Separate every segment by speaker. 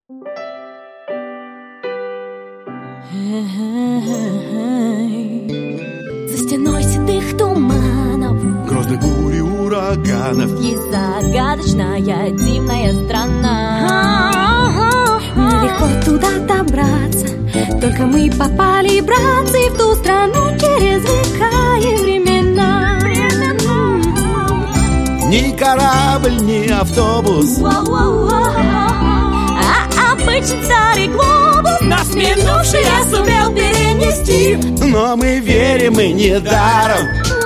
Speaker 1: За стеной седых туманов,
Speaker 2: грозных бурь и ураганов,
Speaker 1: есть загадочная дивная страна. Нелегко туда добраться, только мы попали, братцы, в ту страну через века и времена.
Speaker 2: Ни корабль, ни автобус,
Speaker 1: а обычный старый глобус нас минувшее сумел перенести.
Speaker 2: но мы верим и недаром.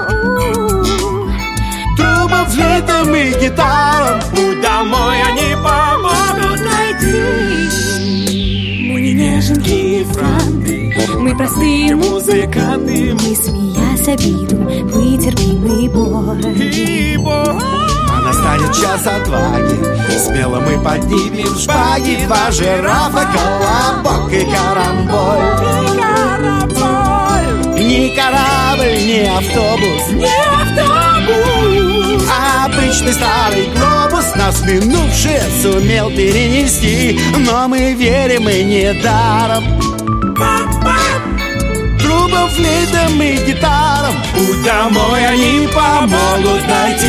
Speaker 2: Трубам, флейтам и гитарам путь домой они помогут найти.
Speaker 1: Мы не неженки и франты, мы простые музыканты, мы, смеясь обиду, вытерпим и боль.
Speaker 2: А настанет час отваги, смело мы поднимем шпаги. Два жирафа, колобок и карамболь. Ни корабль, ни автобус, а обычный старый глобус нас минувшее сумел перенести. Но мы верим и недаром. Трубам, флейтам и гитарам путь домой они помогут найти.